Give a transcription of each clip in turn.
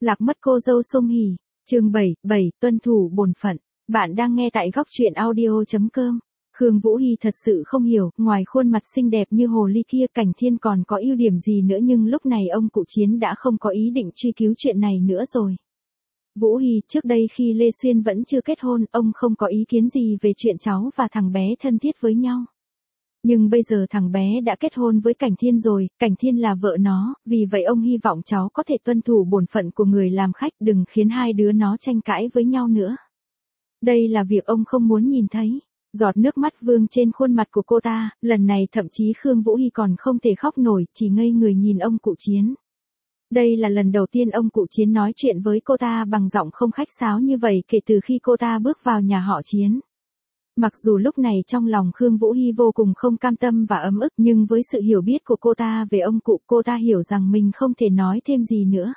Lạc mất cô dâu Song Hỷ. Chương 7, tuân thủ bổn phận. Bạn đang nghe tại góc truyện audio.com. Khương Vũ Hy thật sự không hiểu, ngoài khuôn mặt xinh đẹp như hồ ly kia, Cảnh Thiên còn có ưu điểm gì nữa, nhưng lúc này ông cụ Chiến đã không có ý định truy cứu chuyện này nữa rồi. Vũ Hy, trước đây khi Lê Xuyên vẫn chưa kết hôn, ông không có ý kiến gì về chuyện cháu và thằng bé thân thiết với nhau. Nhưng bây giờ thằng bé đã kết hôn với Cảnh Thiên rồi, Cảnh Thiên là vợ nó, vì vậy ông hy vọng cháu có thể tuân thủ bổn phận của người làm khách, đừng khiến hai đứa nó tranh cãi với nhau nữa. Đây là việc ông không muốn nhìn thấy. Giọt nước mắt vương trên khuôn mặt của cô ta, lần này thậm chí Khương Vũ Hy còn không thể khóc nổi, chỉ ngây người nhìn ông cụ Chiến. Đây là lần đầu tiên ông cụ Chiến nói chuyện với cô ta bằng giọng không khách sáo như vậy kể từ khi cô ta bước vào nhà họ Chiến. Mặc dù lúc này trong lòng Khương Vũ Hy vô cùng không cam tâm và ấm ức, nhưng với sự hiểu biết của cô ta về ông cụ, cô ta hiểu rằng mình không thể nói thêm gì nữa.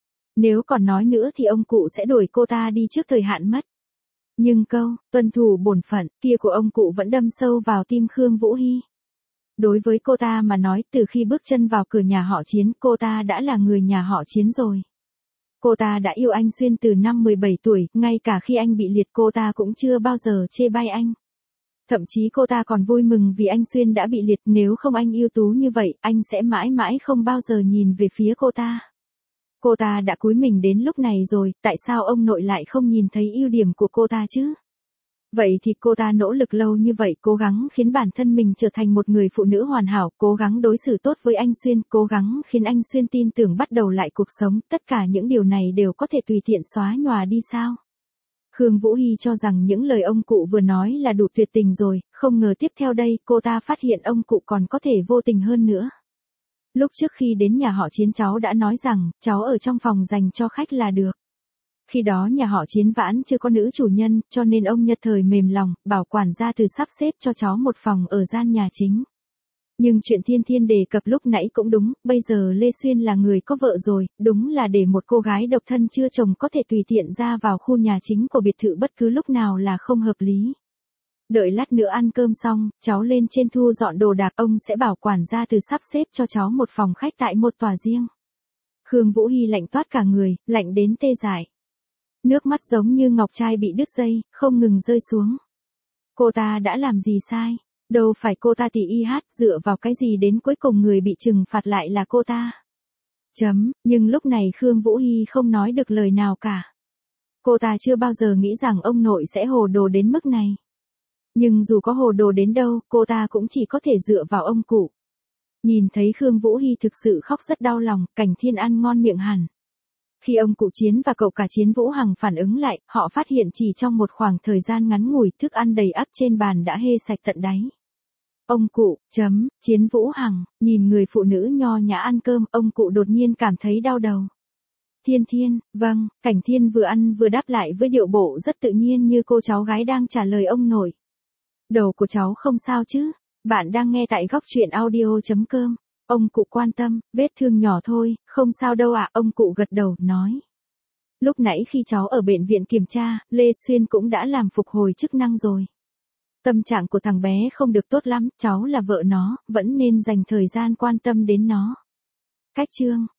Nếu còn nói nữa thì ông cụ sẽ đuổi cô ta đi trước thời hạn mất. Nhưng câu, tuân thủ bổn phận, kia của ông cụ vẫn đâm sâu vào tim Khương Vũ Hy. Đối với cô ta mà nói, từ khi bước chân vào cửa nhà họ Chiến, cô ta đã là người nhà họ Chiến rồi. Cô ta đã yêu anh Xuyên từ năm 17 tuổi, ngay cả khi anh bị liệt cô ta cũng chưa bao giờ chê bai anh. Thậm chí cô ta còn vui mừng vì anh Xuyên đã bị liệt, nếu không anh ưu tú như vậy, anh sẽ mãi mãi không bao giờ nhìn về phía cô ta. Cô ta đã cúi mình đến lúc này rồi, tại sao ông nội lại không nhìn thấy ưu điểm của cô ta chứ? Vậy thì cô ta nỗ lực lâu như vậy, cố gắng khiến bản thân mình trở thành một người phụ nữ hoàn hảo, cố gắng đối xử tốt với anh Xuyên, cố gắng khiến anh Xuyên tin tưởng bắt đầu lại cuộc sống, tất cả những điều này đều có thể tùy tiện xóa nhòa đi sao? Khương Vũ Hy cho rằng những lời ông cụ vừa nói là đủ tuyệt tình rồi, không ngờ tiếp theo đây, cô ta phát hiện ông cụ còn có thể vô tình hơn nữa. Lúc trước khi đến nhà họ Chiến cháu đã nói rằng, cháu ở trong phòng dành cho khách là được. Khi đó nhà họ Chiến vãn chưa có nữ chủ nhân, cho nên ông nhất thời mềm lòng, bảo quản gia từ sắp xếp cho cháu một phòng ở gian nhà chính. Nhưng chuyện Thiên Thiên đề cập lúc nãy cũng đúng, bây giờ Lê Xuyên là người có vợ rồi, đúng là để một cô gái độc thân chưa chồng có thể tùy tiện ra vào khu nhà chính của biệt thự bất cứ lúc nào là không hợp lý. Đợi lát nữa ăn cơm xong, cháu lên trên thu dọn đồ đạc, ông sẽ bảo quản gia từ sắp xếp cho cháu một phòng khách tại một tòa riêng. Khương Vũ Hy lạnh toát cả người, lạnh đến tê dại. Nước mắt giống như ngọc trai bị đứt dây, không ngừng rơi xuống. Cô ta đã làm gì sai? Đâu phải cô ta tỉ y hát, dựa vào cái gì đến cuối cùng người bị trừng phạt lại là cô ta? Nhưng lúc này Khương Vũ Hy không nói được lời nào cả. Cô ta chưa bao giờ nghĩ rằng ông nội sẽ hồ đồ đến mức này. Nhưng dù có hồ đồ đến đâu, cô ta cũng chỉ có thể dựa vào ông cụ. Nhìn thấy Khương Vũ Hy thực sự khóc rất đau lòng, Cảnh Thiên ăn ngon miệng hẳn. Khi ông cụ Chiến và cậu cả Chiến Vũ Hằng phản ứng lại, họ phát hiện chỉ trong một khoảng thời gian ngắn ngủi, thức ăn đầy ắp trên bàn đã hê sạch tận đáy. Ông cụ, Chiến Vũ Hằng, nhìn người phụ nữ nho nhã ăn cơm, ông cụ đột nhiên cảm thấy đau đầu. Thiên, vâng, Cảnh Thiên vừa ăn vừa đáp lại với điệu bộ rất tự nhiên như cô cháu gái đang trả lời ông nội. Đầu của cháu không sao chứ? Bạn đang nghe tại góc truyện audio.com. Ông cụ quan tâm, vết thương nhỏ thôi, không sao đâu ạ, ông cụ gật đầu, nói. Lúc nãy khi cháu ở bệnh viện kiểm tra, Lê Xuyên cũng đã làm phục hồi chức năng rồi. Tâm trạng của thằng bé không được tốt lắm, cháu là vợ nó, vẫn nên dành thời gian quan tâm đến nó. Cách chương,